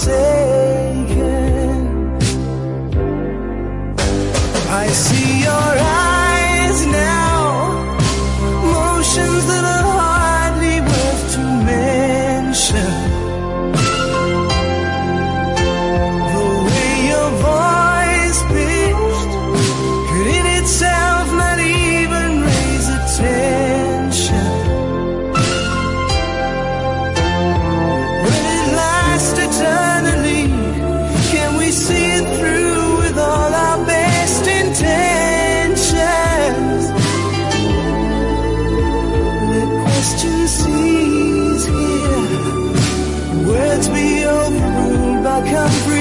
forsaken. I see your eyes now, motions that are hardly worth to mention. The way your voice pitched could in itself not even raise attention. Will it last eternally? Can we see it through with all our best intentions? The question cease here, words be overruled by comprehension.